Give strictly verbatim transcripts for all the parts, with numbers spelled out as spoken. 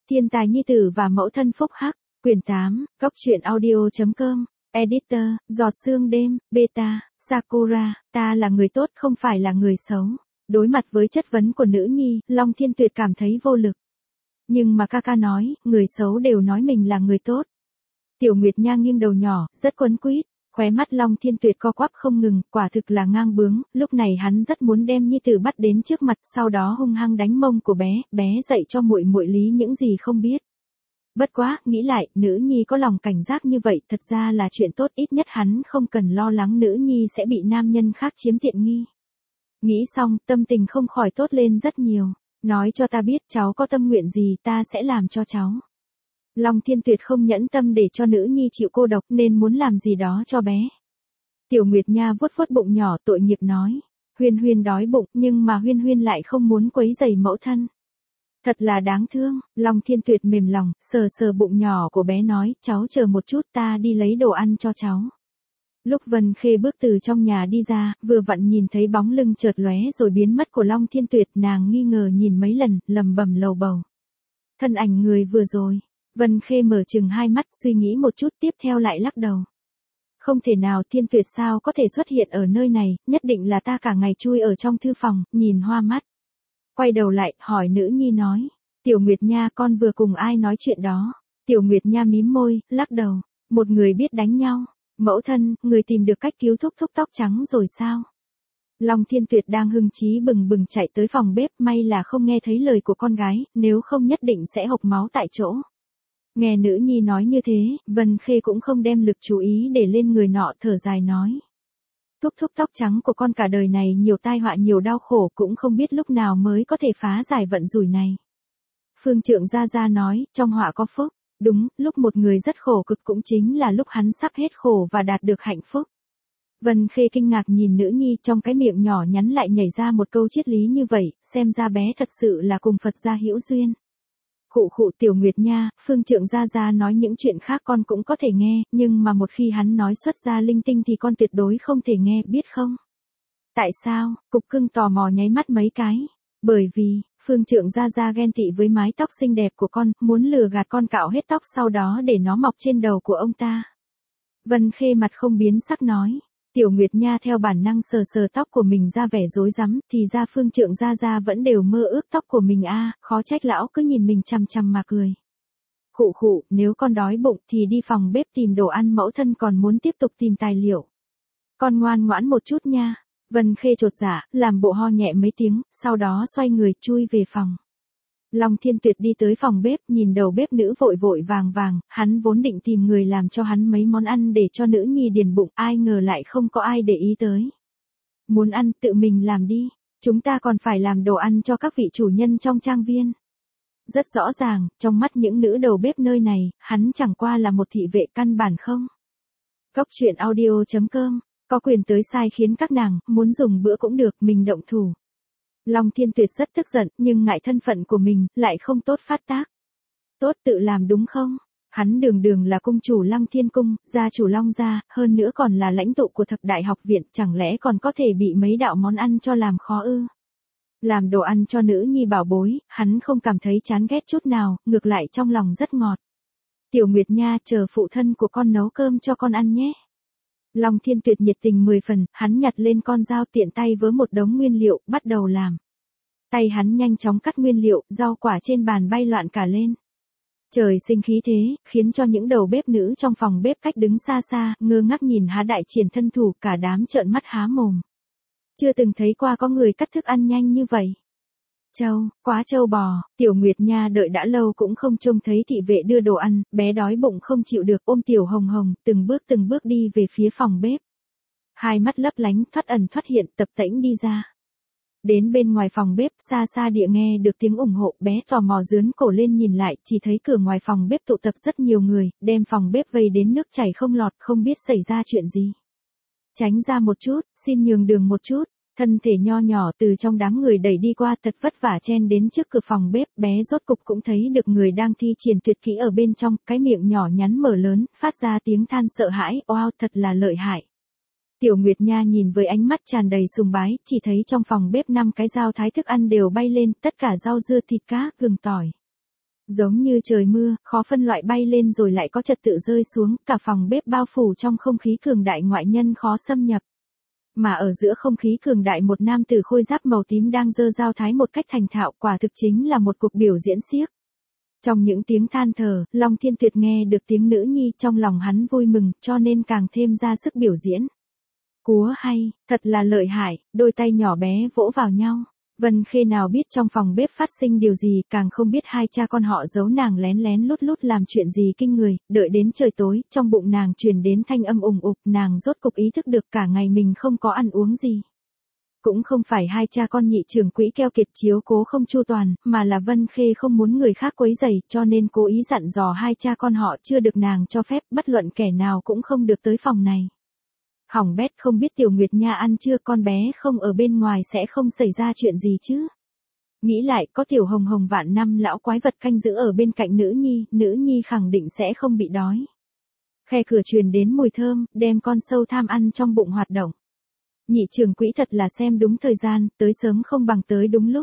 Thiên tài nhi tử và mẫu thân phúc hắc, quyển tám, góc truyện audio.com, editor, giọt sương đêm, beta, Sakura, ta là người tốt không phải là người xấu. Đối mặt với chất vấn của nữ nhi, Long Thiên Tuyệt cảm thấy vô lực. Nhưng mà ca ca nói, người xấu đều nói mình là người tốt. Tiểu Nguyệt Nha nghiêng đầu nhỏ, rất quấn quýt, khóe mắt Long Thiên Tuyệt co quắp không ngừng, quả thực là ngang bướng, lúc này hắn rất muốn đem nhi tử bắt đến trước mặt, sau đó hung hăng đánh mông của bé, bé dạy cho muội muội lý những gì không biết. Bất quá, nghĩ lại, nữ nhi có lòng cảnh giác như vậy, thật ra là chuyện tốt, ít nhất hắn không cần lo lắng nữ nhi sẽ bị nam nhân khác chiếm tiện nghi. Nghĩ xong, tâm tình không khỏi tốt lên rất nhiều. Nói cho ta biết cháu có tâm nguyện gì ta sẽ làm cho cháu. Long Thiên Tuyệt không nhẫn tâm để cho nữ nhi chịu cô độc nên muốn làm gì đó cho bé. Tiểu Nguyệt Nha vuốt vuốt bụng nhỏ tội nghiệp nói. Huyên Huyên đói bụng nhưng mà Huyên Huyên lại không muốn quấy rầy mẫu thân. Thật là đáng thương, Long Thiên Tuyệt mềm lòng, sờ sờ bụng nhỏ của bé nói, cháu chờ một chút ta đi lấy đồ ăn cho cháu. Lúc Vân Khê bước từ trong nhà đi ra, vừa vặn nhìn thấy bóng lưng chợt lóe rồi biến mất của Long Thiên Tuyệt, nàng nghi ngờ nhìn mấy lần, lầm bầm lầu bầu. Thân ảnh người vừa rồi, Vân Khê mở chừng hai mắt suy nghĩ một chút tiếp theo lại lắc đầu. Không thể nào, Thiên Tuyệt sao có thể xuất hiện ở nơi này, nhất định là ta cả ngày chui ở trong thư phòng, nhìn hoa mắt. Quay đầu lại, hỏi nữ nhi nói, Tiểu Nguyệt Nha con vừa cùng ai nói chuyện đó. Tiểu Nguyệt Nha mím môi, lắc đầu, một người biết đánh nhau. Mẫu thân, người tìm được cách cứu thúc thúc tóc trắng rồi sao? Long Thiên Tuyệt đang hưng trí bừng bừng chạy tới phòng bếp, may là không nghe thấy lời của con gái, nếu không nhất định sẽ hộc máu tại chỗ. Nghe nữ nhi nói như thế, Vân Khê cũng không đem lực chú ý để lên người nọ, thở dài nói. Thúc thúc tóc trắng của con cả đời này nhiều tai họa nhiều đau khổ, cũng không biết lúc nào mới có thể phá giải vận rủi này. Phương Trượng Gia Gia nói, trong họa có phúc. Đúng, lúc một người rất khổ cực cũng chính là lúc hắn sắp hết khổ và đạt được hạnh phúc. Vân Khê kinh ngạc nhìn nữ nhi, trong cái miệng nhỏ nhắn lại nhảy ra một câu triết lý như vậy, xem ra bé thật sự là cùng Phật gia hữu duyên. Khụ khụ Tiểu Nguyệt Nha, Phương Trượng Gia Gia nói những chuyện khác con cũng có thể nghe, nhưng mà một khi hắn nói xuất ra linh tinh thì con tuyệt đối không thể nghe, biết không? Tại sao? Cục Cưng tò mò nháy mắt mấy cái. Bởi vì, Phương Trượng Gia Gia ghen tị với mái tóc xinh đẹp của con, muốn lừa gạt con cạo hết tóc sau đó để nó mọc trên đầu của ông ta. Vân Khê mặt không biến sắc nói. Tiểu Nguyệt Nha theo bản năng sờ sờ tóc của mình ra vẻ rối rắm, thì ra Phương Trượng Gia Gia vẫn đều mơ ước tóc của mình a, à, khó trách lão cứ nhìn mình chằm chằm mà cười. Khụ khụ, nếu con đói bụng thì đi phòng bếp tìm đồ ăn, mẫu thân còn muốn tiếp tục tìm tài liệu. Con ngoan ngoãn một chút nha. Vân Khê chột dạ, làm bộ ho nhẹ mấy tiếng, sau đó xoay người chui về phòng. Long Thiên Tuyệt đi tới phòng bếp, nhìn đầu bếp nữ vội vội vàng vàng, hắn vốn định tìm người làm cho hắn mấy món ăn để cho nữ nhi điền bụng, ai ngờ lại không có ai để ý tới. Muốn ăn tự mình làm đi, chúng ta còn phải làm đồ ăn cho các vị chủ nhân trong trang viên. Rất rõ ràng, trong mắt những nữ đầu bếp nơi này, hắn chẳng qua là một thị vệ căn bản không. Góc truyện audio.com có quyền tới sai khiến các nàng, muốn dùng bữa cũng được, mình động thủ. Long Thiên Tuyệt rất tức giận, nhưng ngại thân phận của mình, lại không tốt phát tác. Tốt tự làm đúng không? Hắn đường đường là cung chủ Lăng Thiên Cung, gia chủ Long gia, hơn nữa còn là lãnh tụ của thập đại học viện, chẳng lẽ còn có thể bị mấy đạo món ăn cho làm khó ư? Làm đồ ăn cho nữ nhi bảo bối, hắn không cảm thấy chán ghét chút nào, ngược lại trong lòng rất ngọt. Tiểu Nguyệt Nha, chờ phụ thân của con nấu cơm cho con ăn nhé. Long Thiên Tuyệt nhiệt tình mười phần, hắn nhặt lên con dao tiện tay với một đống nguyên liệu, bắt đầu làm. Tay hắn nhanh chóng cắt nguyên liệu, rau quả trên bàn bay loạn cả lên. Trời sinh khí thế, khiến cho những đầu bếp nữ trong phòng bếp cách đứng xa xa, ngơ ngác nhìn hắn đại triển thân thủ, cả đám trợn mắt há mồm. Chưa từng thấy qua có người cắt thức ăn nhanh như vậy. Châu, quá trâu bò, Tiểu Nguyệt Nha đợi đã lâu cũng không trông thấy thị vệ đưa đồ ăn, bé đói bụng không chịu được, ôm Tiểu Hồng Hồng, từng bước từng bước đi về phía phòng bếp. Hai mắt lấp lánh, thoát ẩn thoát hiện, tập tễnh đi ra. Đến bên ngoài phòng bếp, xa xa địa nghe được tiếng ủng hộ, bé tò mò dướn cổ lên nhìn lại, chỉ thấy cửa ngoài phòng bếp tụ tập rất nhiều người, đem phòng bếp vây đến nước chảy không lọt, không biết xảy ra chuyện gì. Tránh ra một chút, xin nhường đường một chút. Thân thể nho nhỏ từ trong đám người đẩy đi qua, thật vất vả chen đến trước cửa phòng bếp, bé rốt cục cũng thấy được người đang thi triển tuyệt kỹ ở bên trong, cái miệng nhỏ nhắn mở lớn, phát ra tiếng than sợ hãi, wow, thật là lợi hại. Tiểu Nguyệt Nha nhìn với ánh mắt tràn đầy sùng bái, chỉ thấy trong phòng bếp năm cái dao thái thức ăn đều bay lên, tất cả rau dưa thịt cá, gừng tỏi. Giống như trời mưa, khó phân loại bay lên rồi lại có trật tự rơi xuống, cả phòng bếp bao phủ trong không khí cường đại ngoại nhân khó xâm nhập. Mà ở giữa không khí cường đại một nam tử khôi giáp màu tím đang giơ dao thái một cách thành thạo, quả thực chính là một cuộc biểu diễn xiếc. Trong những tiếng than thở, Long Thiên Tuyệt nghe được tiếng nữ nhi, trong lòng hắn vui mừng, cho nên càng thêm ra sức biểu diễn. Cúa hay, thật là lợi hại, đôi tay nhỏ bé vỗ vào nhau. Vân Khê nào biết trong phòng bếp phát sinh điều gì, càng không biết hai cha con họ giấu nàng lén lén lút lút làm chuyện gì kinh người, đợi đến trời tối, trong bụng nàng truyền đến thanh âm ùng ục, nàng rốt cục ý thức được cả ngày mình không có ăn uống gì. Cũng không phải hai cha con nhị trưởng quỹ keo kiệt chiếu cố không chu toàn, mà là Vân Khê không muốn người khác quấy rầy, cho nên cố ý dặn dò hai cha con họ chưa được nàng cho phép, bất luận kẻ nào cũng không được tới phòng này. Hỏng bét, không biết Tiểu Nguyệt Nha ăn chưa, con bé không ở bên ngoài sẽ không xảy ra chuyện gì chứ. Nghĩ lại, có Tiểu Hồng Hồng vạn năm lão quái vật canh giữ ở bên cạnh nữ nhi, nữ nhi khẳng định sẽ không bị đói. Khe cửa truyền đến mùi thơm, đem con sâu tham ăn trong bụng hoạt động. Nhị trưởng quỹ thật là xem đúng thời gian, tới sớm không bằng tới đúng lúc.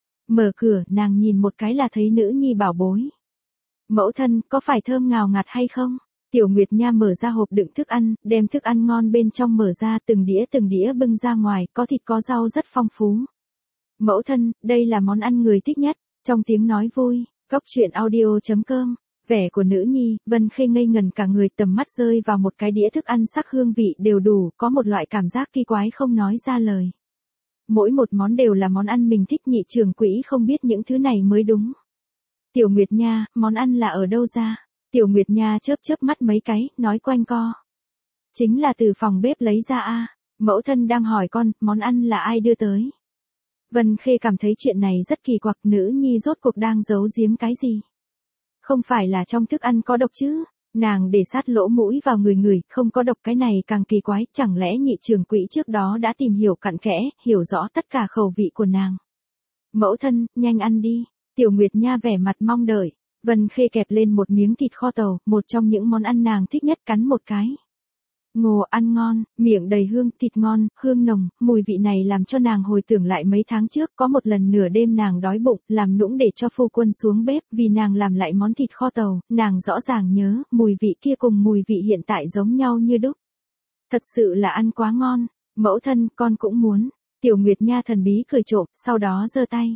Mở cửa, nàng nhìn một cái là thấy nữ nhi bảo bối. Mẫu thân, có phải thơm ngào ngạt hay không? Tiểu Nguyệt Nha mở ra hộp đựng thức ăn, đem thức ăn ngon bên trong mở ra, từng đĩa từng đĩa bưng ra ngoài, có thịt có rau rất phong phú. Mẫu thân, đây là món ăn người thích nhất, trong tiếng nói vui, Cốc Truyện Audio chấm com. Vẻ của nữ nhi, Vân Khê ngây ngần cả người, tầm mắt rơi vào một cái đĩa thức ăn sắc hương vị đều đủ, có một loại cảm giác kỳ quái không nói ra lời. Mỗi một món đều là món ăn mình thích, nhị trưởng quỹ không biết những thứ này mới đúng. Tiểu Nguyệt Nha, món ăn là ở đâu ra? Tiểu Nguyệt Nha chớp chớp mắt mấy cái, nói quanh co. Chính là từ phòng bếp lấy ra a. Mẫu thân đang hỏi con, món ăn là ai đưa tới? Vân Khê cảm thấy chuyện này rất kỳ quặc, nữ nhi rốt cuộc đang giấu giếm cái gì? Không phải là trong thức ăn có độc chứ? Nàng để sát lỗ mũi vào người người, không có độc, cái này càng kỳ quái, chẳng lẽ nhị trưởng quỹ trước đó đã tìm hiểu cặn kẽ, hiểu rõ tất cả khẩu vị của nàng. Mẫu thân, nhanh ăn đi. Tiểu Nguyệt Nha vẻ mặt mong đợi. Vân Khê kẹp lên một miếng thịt kho tàu, một trong những món ăn nàng thích nhất, cắn một cái. Ngồ, ăn ngon, miệng đầy hương, thịt ngon, hương nồng, mùi vị này làm cho nàng hồi tưởng lại mấy tháng trước, có một lần nửa đêm nàng đói bụng, làm nũng để cho phu quân xuống bếp, vì nàng làm lại món thịt kho tàu, nàng rõ ràng nhớ, mùi vị kia cùng mùi vị hiện tại giống nhau như đúc. Thật sự là ăn quá ngon, mẫu thân, con cũng muốn. Tiểu Nguyệt Nha thần bí cười trộm, sau đó giơ tay.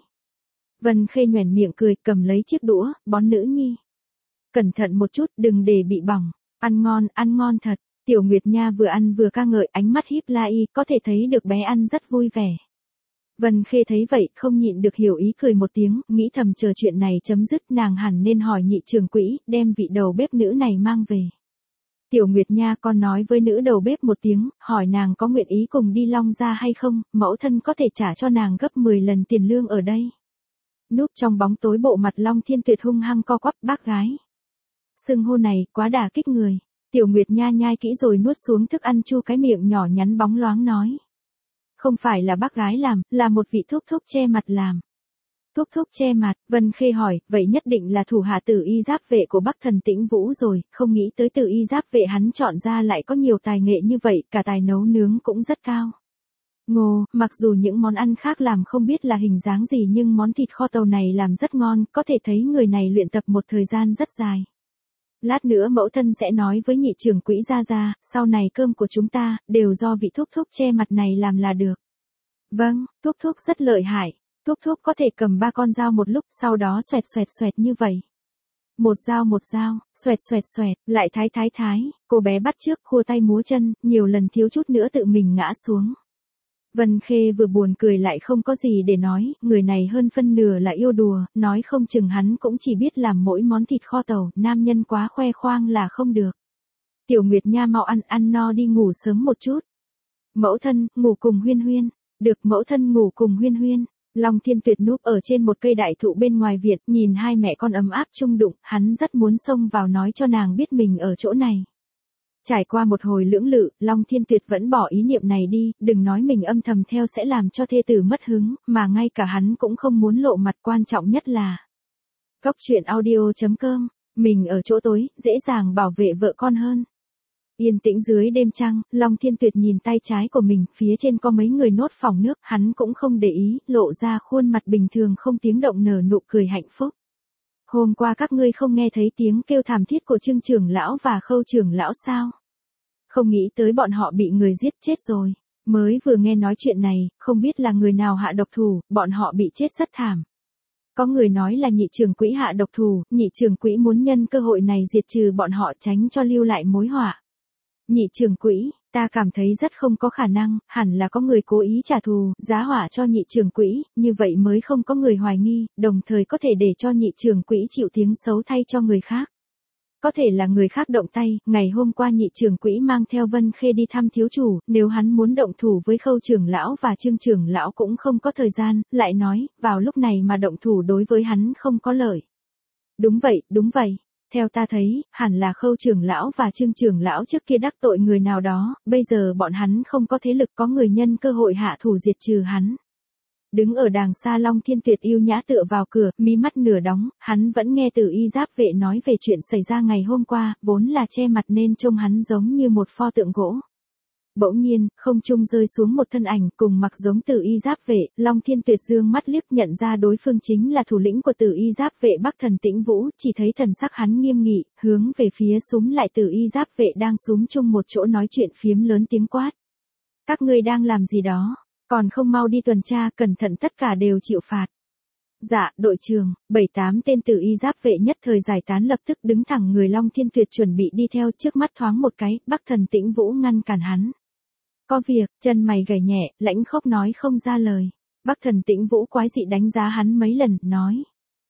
Vân Khê nhoẻn miệng cười, cầm lấy chiếc đũa, bón nữ nhi. Cẩn thận một chút, đừng để bị bỏng. Ăn ngon, ăn ngon thật. Tiểu Nguyệt Nha vừa ăn vừa ca ngợi, ánh mắt híp la y, có thể thấy được bé ăn rất vui vẻ. Vân Khê thấy vậy, không nhịn được hiểu ý cười một tiếng, nghĩ thầm chờ chuyện này chấm dứt, nàng hẳn nên hỏi nhị trưởng quỹ, đem vị đầu bếp nữ này mang về. Tiểu Nguyệt Nha còn nói với nữ đầu bếp một tiếng, hỏi nàng có nguyện ý cùng đi Long Gia hay không, mẫu thân có thể trả cho nàng gấp mười lần tiền lương ở đây. Núp trong bóng tối, bộ mặt Long Thiên Tuyệt hung hăng co quắp, bác gái. Xưng hô này quá đả kích người. Tiểu Nguyệt Nha nhai kỹ rồi nuốt xuống thức ăn, chu cái miệng nhỏ nhắn bóng loáng nói. Không phải là bác gái làm, là một vị thúc thúc che mặt làm. Thúc thúc che mặt, Vân Khê hỏi, vậy nhất định là thủ hạ Tử Y Giáp Vệ của Bắc Thần Tĩnh Vũ rồi, không nghĩ tới Tử Y Giáp Vệ hắn chọn ra lại có nhiều tài nghệ như vậy, cả tài nấu nướng cũng rất cao. Ngô, mặc dù những món ăn khác làm không biết là hình dáng gì nhưng món thịt kho tàu này làm rất ngon, có thể thấy người này luyện tập một thời gian rất dài. Lát nữa mẫu thân sẽ nói với nhị trưởng quỹ gia gia, sau này cơm của chúng ta, đều do vị thúc thúc che mặt này làm là được. Vâng, thúc thúc rất lợi hại. Thúc thúc có thể cầm ba con dao một lúc, sau đó xoẹt xoẹt xoẹt như vậy. Một dao một dao, xoẹt xoẹt xoẹt, lại thái thái thái, cô bé bắt chước khua tay múa chân, nhiều lần thiếu chút nữa tự mình ngã xuống. Vân Khê vừa buồn cười lại không có gì để nói, người này hơn phân nửa là yêu đùa, nói không chừng hắn cũng chỉ biết làm mỗi món thịt kho tàu, nam nhân quá khoe khoang là không được. Tiểu Nguyệt Nha mau ăn, ăn no đi ngủ sớm một chút. Mẫu thân, ngủ cùng Huyên Huyên. Được, mẫu thân ngủ cùng Huyên Huyên. Long Thiên Tuyệt núp ở trên một cây đại thụ bên ngoài viện, nhìn hai mẹ con ấm áp chung đụng, hắn rất muốn xông vào nói cho nàng biết mình ở chỗ này. Trải qua một hồi lưỡng lự, Long Thiên Tuyệt vẫn bỏ ý niệm này đi, đừng nói mình âm thầm theo sẽ làm cho thê tử mất hứng, mà ngay cả hắn cũng không muốn lộ mặt, quan trọng nhất là. Cốc Truyện Audio chấm com, mình ở chỗ tối, dễ dàng bảo vệ vợ con hơn. Yên tĩnh dưới đêm trăng, Long Thiên Tuyệt nhìn tay trái của mình, phía trên có mấy người nốt phỏng nước, hắn cũng không để ý, lộ ra khuôn mặt bình thường không tiếng động nở nụ cười hạnh phúc. Hôm qua các ngươi không nghe thấy tiếng kêu thảm thiết của Trương trưởng lão và Khâu trưởng lão sao? Không nghĩ tới bọn họ bị người giết chết rồi. Mới vừa nghe nói chuyện này, không biết là người nào hạ độc thủ, bọn họ bị chết rất thảm. Có người nói là nhị trưởng quỹ hạ độc thủ, nhị trưởng quỹ muốn nhân cơ hội này diệt trừ bọn họ tránh cho lưu lại mối họa. Nhị trưởng quỹ, ta cảm thấy rất không có khả năng, hẳn là có người cố ý trả thù, giá họa cho nhị trưởng quỹ, như vậy mới không có người hoài nghi, đồng thời có thể để cho nhị trưởng quỹ chịu tiếng xấu thay cho người khác. Có thể là người khác động tay, ngày hôm qua nhị trưởng quỹ mang theo Vân Khê đi thăm thiếu chủ, nếu hắn muốn động thủ với Khâu trưởng lão và Trương trưởng lão cũng không có thời gian, lại nói, vào lúc này mà động thủ đối với hắn không có lợi. Đúng vậy, đúng vậy. Theo ta thấy, hẳn là Khâu trưởng lão và Trương trưởng lão trước kia đắc tội người nào đó, bây giờ bọn hắn không có thế lực, có người nhân cơ hội hạ thủ diệt trừ hắn. Đứng ở đàng xa Long Thiên Tuyệt yêu nhã tựa vào cửa, mí mắt nửa đóng, hắn vẫn nghe Từ Y Giáp Vệ nói về chuyện xảy ra ngày hôm qua, vốn là che mặt nên trông hắn giống như một pho tượng gỗ. Bỗng nhiên, không trung rơi xuống một thân ảnh cùng mặc giống Từ Y Giáp Vệ, Long Thiên Tuyệt dương mắt liếc nhận ra đối phương chính là thủ lĩnh của Từ Y Giáp Vệ Bắc Thần Tĩnh Vũ, chỉ thấy thần sắc hắn nghiêm nghị, hướng về phía súm lại Từ Y Giáp Vệ đang súm chung một chỗ nói chuyện phiếm lớn tiếng quát. Các ngươi đang làm gì đó? Còn không mau đi tuần tra, cẩn thận tất cả đều chịu phạt. Dạ, đội trưởng, bảy tám tên Từ Y Giáp Vệ nhất thời giải tán lập tức đứng thẳng người Long Thiên Tuyệt chuẩn bị đi theo trước mắt thoáng một cái, Bắc Thần Tĩnh Vũ ngăn cản hắn. Có việc, chân mày gảy nhẹ, lãnh khốc nói không ra lời. Bắc Thần Tĩnh Vũ quái dị đánh giá hắn mấy lần, nói.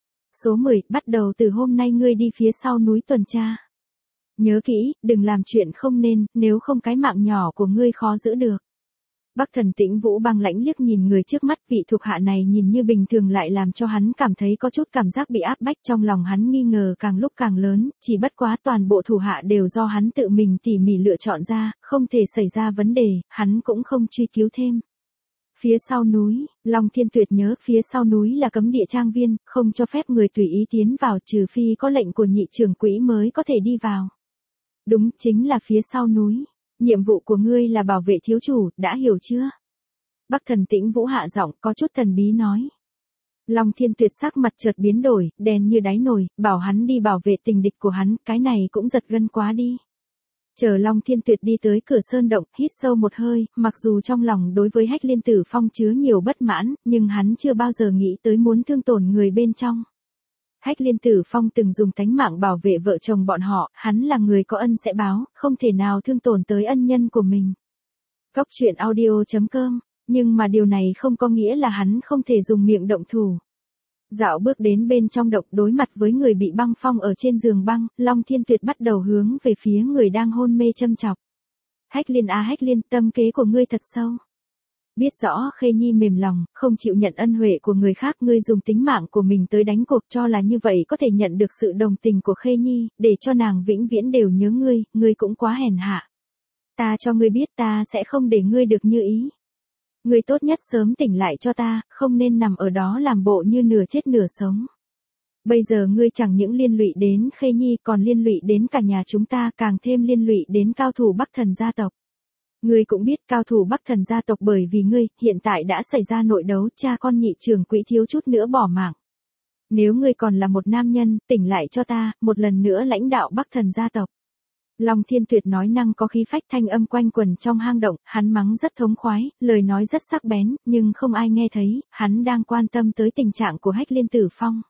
Số mười, bắt đầu từ hôm nay ngươi đi phía sau núi tuần tra. Nhớ kỹ, đừng làm chuyện không nên, nếu không cái mạng nhỏ của ngươi khó giữ được. Bắc Thần Tĩnh Vũ băng lãnh liếc nhìn người trước mắt, vị thuộc hạ này nhìn như bình thường lại làm cho hắn cảm thấy có chút cảm giác bị áp bách, trong lòng hắn nghi ngờ càng lúc càng lớn, chỉ bất quá toàn bộ thủ hạ đều do hắn tự mình tỉ mỉ lựa chọn ra, không thể xảy ra vấn đề, hắn cũng không truy cứu thêm. Phía sau núi, Long Thiên Tuyệt nhớ phía sau núi là cấm địa trang viên, không cho phép người tùy ý tiến vào trừ phi có lệnh của nhị trưởng quỹ mới có thể đi vào. Đúng, chính là phía sau núi. Nhiệm vụ của ngươi là bảo vệ thiếu chủ, đã hiểu chưa? Bắc Thần Tĩnh Vũ hạ giọng có chút thần bí nói. Long Thiên Tuyệt sắc mặt chợt biến đổi, đen như đáy nồi, bảo hắn đi bảo vệ tình địch của hắn, cái này cũng giật gân quá đi. Chờ Long Thiên Tuyệt đi tới cửa sơn động, hít sâu một hơi, mặc dù trong lòng đối với Hách Liên Tử Phong chứa nhiều bất mãn, nhưng hắn chưa bao giờ nghĩ tới muốn thương tổn người bên trong. Hách Liên Tử Phong từng dùng tánh mạng bảo vệ vợ chồng bọn họ, hắn là người có ân sẽ báo, không thể nào thương tổn tới ân nhân của mình. Góc truyện audio chấm com, nhưng mà điều này không có nghĩa là hắn không thể dùng miệng động thủ. Dạo bước đến bên trong động đối mặt với người bị băng phong ở trên giường băng, Long Thiên Tuyệt bắt đầu hướng về phía người đang hôn mê châm chọc. Hách Liên à Hách Liên, tâm kế của ngươi thật sâu. Biết rõ Khê Nhi mềm lòng, không chịu nhận ân huệ của người khác, ngươi dùng tính mạng của mình tới đánh cuộc cho là như vậy có thể nhận được sự đồng tình của Khê Nhi, để cho nàng vĩnh viễn đều nhớ ngươi, ngươi cũng quá hèn hạ. Ta cho ngươi biết ta sẽ không để ngươi được như ý. Ngươi tốt nhất sớm tỉnh lại cho ta, không nên nằm ở đó làm bộ như nửa chết nửa sống. Bây giờ ngươi chẳng những liên lụy đến Khê Nhi còn liên lụy đến cả nhà chúng ta, càng thêm liên lụy đến cao thủ Bắc Thần gia tộc. Ngươi cũng biết cao thủ Bắc Thần gia tộc bởi vì ngươi, hiện tại đã xảy ra nội đấu, cha con nhị trưởng quỹ thiếu chút nữa bỏ mạng. Nếu ngươi còn là một nam nhân, tỉnh lại cho ta, một lần nữa lãnh đạo Bắc Thần gia tộc. Long Thiên Tuyệt nói năng có khí phách, thanh âm quanh quần trong hang động, hắn mắng rất thống khoái, lời nói rất sắc bén, nhưng không ai nghe thấy, hắn đang quan tâm tới tình trạng của Hách Liên Tử Phong.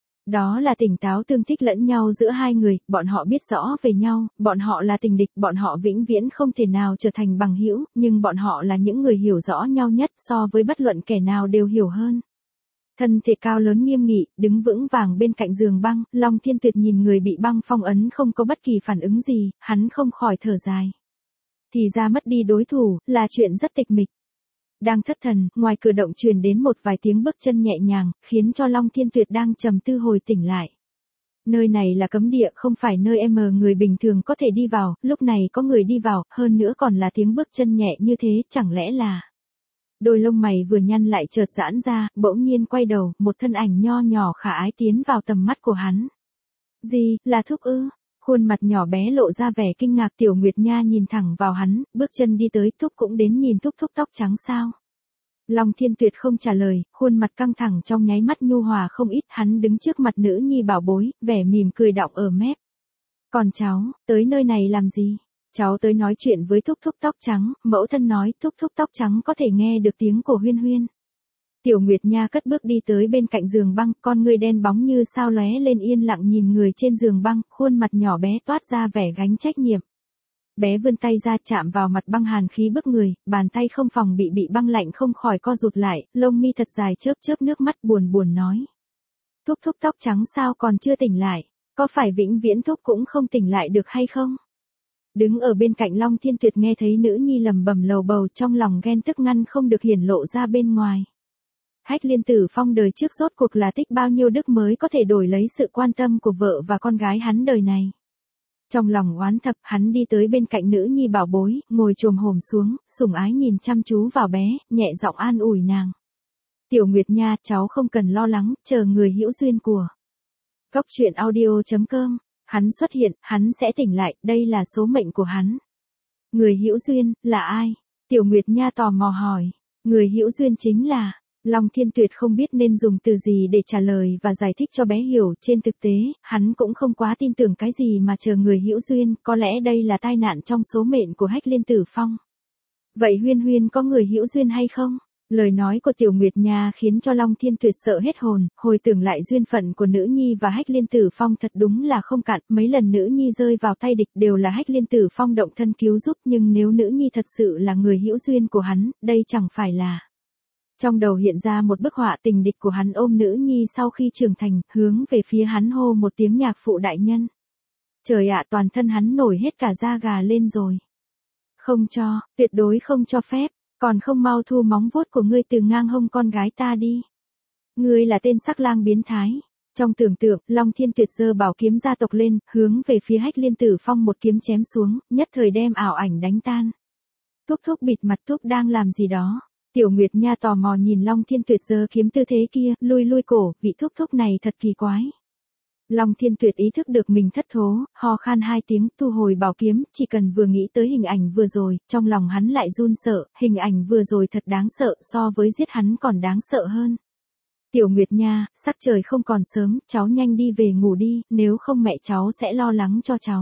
Đó là tỉnh táo tương thích lẫn nhau giữa hai người, bọn họ biết rõ về nhau, bọn họ là tình địch, bọn họ vĩnh viễn không thể nào trở thành bằng hữu, nhưng bọn họ là những người hiểu rõ nhau nhất, so với bất luận kẻ nào đều hiểu hơn. Thân thể cao lớn nghiêm nghị, đứng vững vàng bên cạnh giường băng, Long Thiên Tuyệt nhìn người bị băng phong ấn không có bất kỳ phản ứng gì, hắn không khỏi thở dài. Thì ra mất đi đối thủ, là chuyện rất tịch mịch. Đang thất thần, ngoài cửa động truyền đến một vài tiếng bước chân nhẹ nhàng, khiến cho Long Thiên Tuyệt đang trầm tư hồi tỉnh lại. Nơi này là cấm địa, không phải nơi em người bình thường có thể đi vào, lúc này có người đi vào, hơn nữa còn là tiếng bước chân nhẹ như thế, chẳng lẽ là... Đôi lông mày vừa nhăn lại chợt giãn ra, bỗng nhiên quay đầu, một thân ảnh nho nhỏ khả ái tiến vào tầm mắt của hắn. Gì, là Thúc ư? Khuôn mặt nhỏ bé lộ ra vẻ kinh ngạc, Tiểu Nguyệt Nha nhìn thẳng vào hắn, bước chân đi tới, Thúc cũng đến nhìn Thúc Thúc tóc trắng sao? Long Thiên Tuyệt không trả lời, khuôn mặt căng thẳng trong nháy mắt nhu hòa không ít, hắn đứng trước mặt nữ nhi bảo bối, vẻ mỉm cười đọng ở mép. Còn cháu, tới nơi này làm gì? Cháu tới nói chuyện với thúc thúc tóc trắng, mẫu thân nói thúc thúc tóc trắng có thể nghe được tiếng của Huyên Huyên. Tiểu Nguyệt Nha cất bước đi tới bên cạnh giường băng, con ngươi đen bóng như sao lóe lên yên lặng nhìn người trên giường băng, khuôn mặt nhỏ bé toát ra vẻ gánh trách nhiệm. Bé vươn tay ra chạm vào mặt băng hàn khí bức người, bàn tay không phòng bị bị băng lạnh không khỏi co rụt lại, lông mi thật dài chớp chớp nước mắt buồn buồn nói. Thúc thúc tóc trắng sao còn chưa tỉnh lại, có phải vĩnh viễn thúc cũng không tỉnh lại được hay không? Đứng ở bên cạnh Long Thiên Tuyệt nghe thấy nữ nhi lầm bầm lầu bầu trong lòng ghen tức ngăn không được hiển lộ ra bên ngoài. Hách Liên Tử Phong đời trước rốt cuộc là tích bao nhiêu đức mới có thể đổi lấy sự quan tâm của vợ và con gái hắn đời này. Trong lòng oán thập hắn đi tới bên cạnh nữ nhi bảo bối, ngồi chồm hổm xuống, sủng ái nhìn chăm chú vào bé, nhẹ giọng an ủi nàng. Tiểu Nguyệt Nha, cháu không cần lo lắng, chờ người hữu duyên của. Góc truyện audio chấm com, hắn xuất hiện, hắn sẽ tỉnh lại, đây là số mệnh của hắn. Người hữu duyên, là ai? Tiểu Nguyệt Nha tò mò hỏi. Người hữu duyên chính là... Long Thiên Tuyệt không biết nên dùng từ gì để trả lời và giải thích cho bé hiểu, trên thực tế, hắn cũng không quá tin tưởng cái gì mà chờ người hữu duyên, có lẽ đây là tai nạn trong số mệnh của Hách Liên Tử Phong. Vậy Huyên Huyên có người hữu duyên hay không? Lời nói của Tiểu Nguyệt Nha khiến cho Long Thiên Tuyệt sợ hết hồn, hồi tưởng lại duyên phận của nữ nhi và Hách Liên Tử Phong thật đúng là không cạn, mấy lần nữ nhi rơi vào tay địch đều là Hách Liên Tử Phong động thân cứu giúp, nhưng nếu nữ nhi thật sự là người hữu duyên của hắn, đây chẳng phải là... Trong đầu hiện ra một bức họa tình địch của hắn ôm nữ nhi sau khi trưởng thành, hướng về phía hắn hô một tiếng nhạc phụ đại nhân. Trời ạ, toàn thân hắn nổi hết cả da gà lên rồi. Không cho, tuyệt đối không cho phép, còn không mau thu móng vuốt của ngươi từ ngang hông con gái ta đi. Ngươi là tên sắc lang biến thái. Trong tưởng tượng, Long Thiên Tuyệt giơ bảo kiếm gia tộc lên, hướng về phía Hách Liên Tử Phong một kiếm chém xuống, nhất thời đem ảo ảnh đánh tan. Thúc thúc bịt mặt, thúc đang làm gì đó? Tiểu Nguyệt Nha tò mò nhìn Long Thiên Tuyệt giơ kiếm tư thế kia, lui lui cổ, vị thúc thúc này thật kỳ quái. Long Thiên Tuyệt ý thức được mình thất thố, ho khan hai tiếng, thu hồi bảo kiếm, chỉ cần vừa nghĩ tới hình ảnh vừa rồi, trong lòng hắn lại run sợ, hình ảnh vừa rồi thật đáng sợ, so với giết hắn còn đáng sợ hơn. Tiểu Nguyệt Nha, sắc trời không còn sớm, cháu nhanh đi về ngủ đi, nếu không mẹ cháu sẽ lo lắng cho cháu.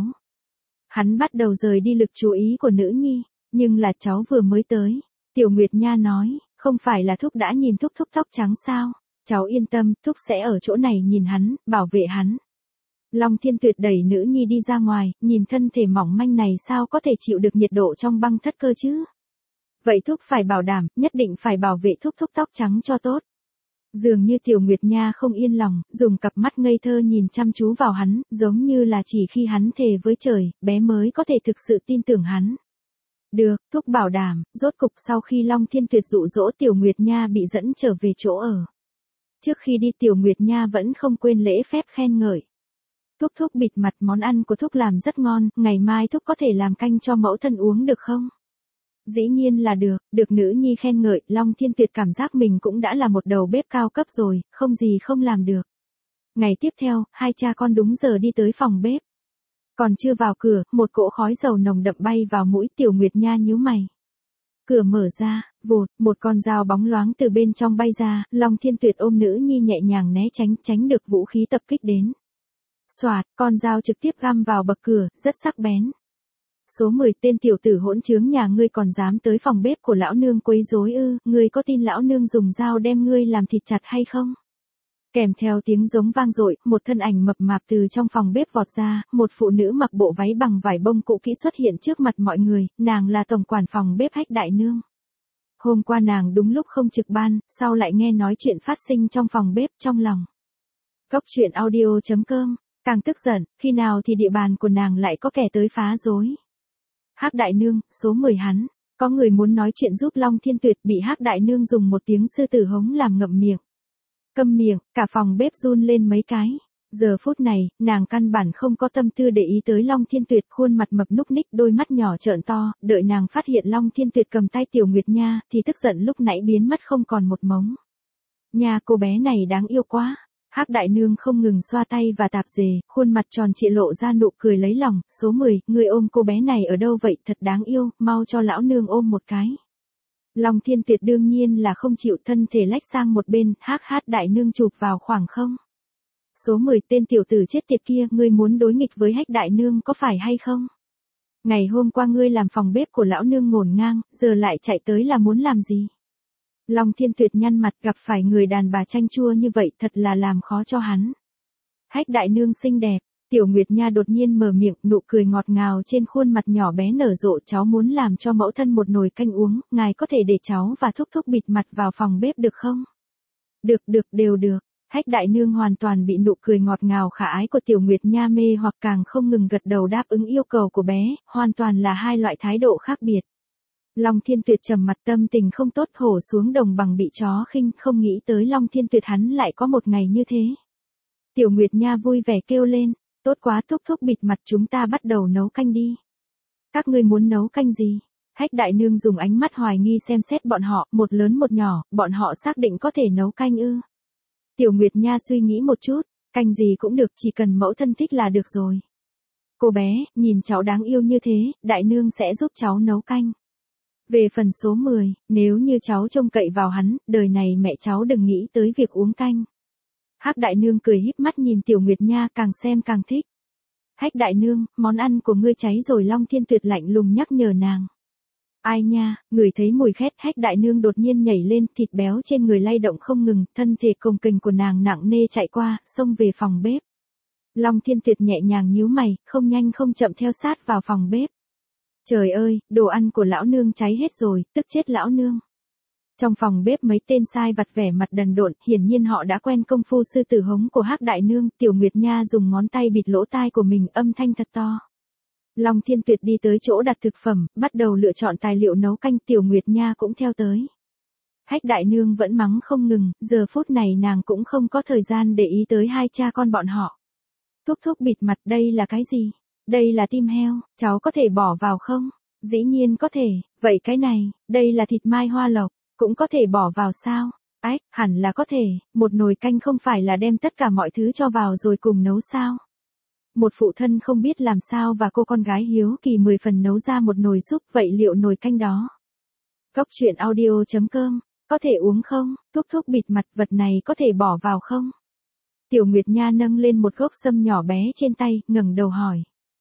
Hắn bắt đầu rời đi lực chú ý của nữ nhi, nhưng là cháu vừa mới tới. Tiểu Nguyệt Nha nói, không phải là thúc đã nhìn thúc thúc tóc trắng sao? Cháu yên tâm, thúc sẽ ở chỗ này nhìn hắn, bảo vệ hắn. Long Thiên Tuyệt đẩy nữ nhi đi ra ngoài, nhìn thân thể mỏng manh này sao có thể chịu được nhiệt độ trong băng thất cơ chứ? Vậy thúc phải bảo đảm, nhất định phải bảo vệ thúc thúc tóc trắng cho tốt. Dường như Tiểu Nguyệt Nha không yên lòng, dùng cặp mắt ngây thơ nhìn chăm chú vào hắn, giống như là chỉ khi hắn thề với trời, bé mới có thể thực sự tin tưởng hắn. Được, thúc bảo đảm, rốt cục sau khi Long Thiên Tuyệt dụ dỗ Tiểu Nguyệt Nha bị dẫn trở về chỗ ở. Trước khi đi Tiểu Nguyệt Nha vẫn không quên lễ phép khen ngợi. Thúc thúc bịt mặt, món ăn của thúc làm rất ngon, ngày mai thúc có thể làm canh cho mẫu thân uống được không? Dĩ nhiên là được, được nữ nhi khen ngợi, Long Thiên Tuyệt cảm giác mình cũng đã là một đầu bếp cao cấp rồi, không gì không làm được. Ngày tiếp theo, hai cha con đúng giờ đi tới phòng bếp. Còn chưa vào cửa, một cỗ khói dầu nồng đậm bay vào mũi, Tiểu Nguyệt Nha nhíu mày. Cửa mở ra, vụt, một con dao bóng loáng từ bên trong bay ra, Long Thiên Tuyệt ôm nữ nhi nhẹ nhàng né tránh, tránh được vũ khí tập kích đến. Xoạt, con dao trực tiếp găm vào bậc cửa, rất sắc bén. Số mười, tên tiểu tử hỗn trướng nhà ngươi còn dám tới phòng bếp của lão nương quấy rối ư, ngươi có tin lão nương dùng dao đem ngươi làm thịt chặt hay không? Kèm theo tiếng giống vang dội, một thân ảnh mập mạp từ trong phòng bếp vọt ra, một phụ nữ mặc bộ váy bằng vải bông cũ kỹ xuất hiện trước mặt mọi người, nàng là tổng quản phòng bếp Hách đại nương. Hôm qua nàng đúng lúc không trực ban, sau lại nghe nói chuyện phát sinh trong phòng bếp, trong lòng. Góc truyện audio chấm com, càng tức giận, khi nào thì địa bàn của nàng lại có kẻ tới phá rối. Hách đại nương, số mười hắn, có người muốn nói chuyện giúp Long Thiên Tuyệt, bị Hách đại nương dùng một tiếng sư tử hống làm ngậm miệng. Câm miệng, cả phòng bếp run lên mấy cái. Giờ phút này, nàng căn bản không có tâm tư để ý tới Long Thiên Tuyệt, khuôn mặt mập núc ních, đôi mắt nhỏ trợn to, đợi nàng phát hiện Long Thiên Tuyệt cầm tay Tiểu Nguyệt Nha, thì tức giận lúc nãy biến mất không còn một mống. Nha, cô bé này đáng yêu quá. Hách đại nương không ngừng xoa tay và tạp dề, khuôn mặt tròn trịa lộ ra nụ cười lấy lòng. Số mười, người ôm cô bé này ở đâu vậy, thật đáng yêu, mau cho lão nương ôm một cái. Long Thiên Tuyệt đương nhiên là không chịu, thân thể lách sang một bên, hắc hát đại nương chụp vào khoảng không. Số mười tên tiểu tử chết tiệt kia, ngươi muốn đối nghịch với Hách đại nương có phải hay không? Ngày hôm qua ngươi làm phòng bếp của lão nương ngổn ngang, giờ lại chạy tới là muốn làm gì? Long Thiên Tuyệt nhăn mặt, gặp phải người đàn bà chanh chua như vậy thật là làm khó cho hắn. Hách đại nương xinh đẹp, Tiểu Nguyệt Nha đột nhiên mở miệng, nụ cười ngọt ngào trên khuôn mặt nhỏ bé nở rộ, cháu muốn làm cho mẫu thân một nồi canh uống, ngài có thể để cháu và thúc thúc bịt mặt vào phòng bếp được không? Được được đều được. Hách đại nương hoàn toàn bị nụ cười ngọt ngào khả ái của Tiểu Nguyệt Nha mê hoặc, càng không ngừng gật đầu đáp ứng yêu cầu của bé, hoàn toàn là hai loại thái độ khác biệt. Long Thiên Tuyệt trầm mặt, tâm tình không tốt, hổ xuống đồng bằng bị chó khinh, không nghĩ tới Long Thiên Tuyệt hắn lại có một ngày như thế. Tiểu Nguyệt Nha vui vẻ kêu lên, tốt quá thúc thúc bịt mặt, chúng ta bắt đầu nấu canh đi. Các ngươi muốn nấu canh gì? Hách đại nương dùng ánh mắt hoài nghi xem xét bọn họ, một lớn một nhỏ, bọn họ xác định có thể nấu canh ư? Tiểu Nguyệt Nha suy nghĩ một chút, canh gì cũng được, chỉ cần mẫu thân thích là được rồi. Cô bé, nhìn cháu đáng yêu như thế, đại nương sẽ giúp cháu nấu canh. Về phần số mười, nếu như cháu trông cậy vào hắn, đời này mẹ cháu đừng nghĩ tới việc uống canh. Hách đại nương cười híp mắt nhìn Tiểu Nguyệt Nha, càng xem càng thích. Hách đại nương, món ăn của ngươi cháy rồi. Long Thiên Tuyệt lạnh lùng nhắc nhở nàng. Ai nha, ngửi thấy mùi khét, Hách đại nương đột nhiên nhảy lên, thịt béo trên người lay động không ngừng, thân thể cồng kềnh của nàng nặng nề chạy qua, xông về phòng bếp. Long Thiên Tuyệt nhẹ nhàng nhíu mày, không nhanh không chậm theo sát vào phòng bếp. Trời ơi, đồ ăn của lão nương cháy hết rồi, tức chết lão nương. Trong phòng bếp mấy tên sai vặt vẻ mặt đần độn, hiển nhiên họ đã quen công phu sư tử hống của Hách đại nương. Tiểu Nguyệt Nha dùng ngón tay bịt lỗ tai của mình, âm thanh thật to. Long Thiên Tuyệt đi tới chỗ đặt thực phẩm, bắt đầu lựa chọn tài liệu nấu canh, Tiểu Nguyệt Nha cũng theo tới. Hách đại nương vẫn mắng không ngừng, giờ phút này nàng cũng không có thời gian để ý tới hai cha con bọn họ. Thúc thúc bịt mặt, đây là cái gì? Đây là tim heo, cháu có thể bỏ vào không? Dĩ nhiên có thể, vậy cái này, đây là thịt mai hoa lộc, cũng có thể bỏ vào sao? Ách, hẳn là có thể, một nồi canh không phải là đem tất cả mọi thứ cho vào rồi cùng nấu sao? Một phụ thân không biết làm sao và cô con gái hiếu kỳ mười phần nấu ra một nồi súp, vậy liệu nồi canh đó? Cốc truyện audio chấm com, có thể uống không? Thúc thúc bịt mặt, vật này có thể bỏ vào không? Tiểu Nguyệt Nha nâng lên một gốc sâm nhỏ bé trên tay, ngẩng đầu hỏi.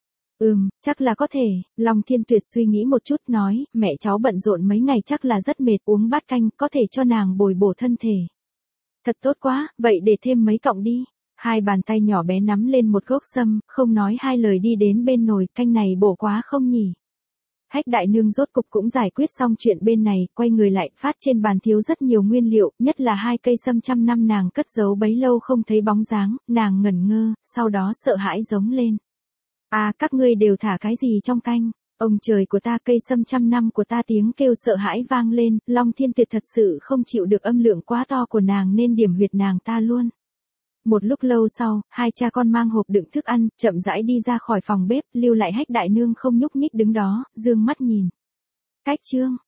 Ừm, chắc là có thể. Long Thiên Tuyệt suy nghĩ một chút nói, mẹ cháu bận rộn mấy ngày chắc là rất mệt, uống bát canh, có thể cho nàng bồi bổ thân thể. Thật tốt quá, vậy để thêm mấy cọng đi. Hai bàn tay nhỏ bé nắm lên một gốc sâm, không nói hai lời đi đến bên nồi, canh này bổ quá không nhỉ? Hách đại nương rốt cục cũng giải quyết xong chuyện bên này, quay người lại, phát trên bàn thiếu rất nhiều nguyên liệu, nhất là hai cây sâm trăm năm nàng cất giấu bấy lâu không thấy bóng dáng, nàng ngẩn ngơ, sau đó sợ hãi giống lên. À, các ngươi đều thả cái gì trong canh? Ông trời của ta, cây sâm trăm năm của ta, tiếng kêu sợ hãi vang lên, Long Thiên Tuyệt thật sự không chịu được âm lượng quá to của nàng nên điểm huyệt nàng ta luôn. Một lúc lâu sau, hai cha con mang hộp đựng thức ăn, chậm rãi đi ra khỏi phòng bếp, lưu lại Hách đại nương không nhúc nhích đứng đó, dương mắt nhìn. Cách chương.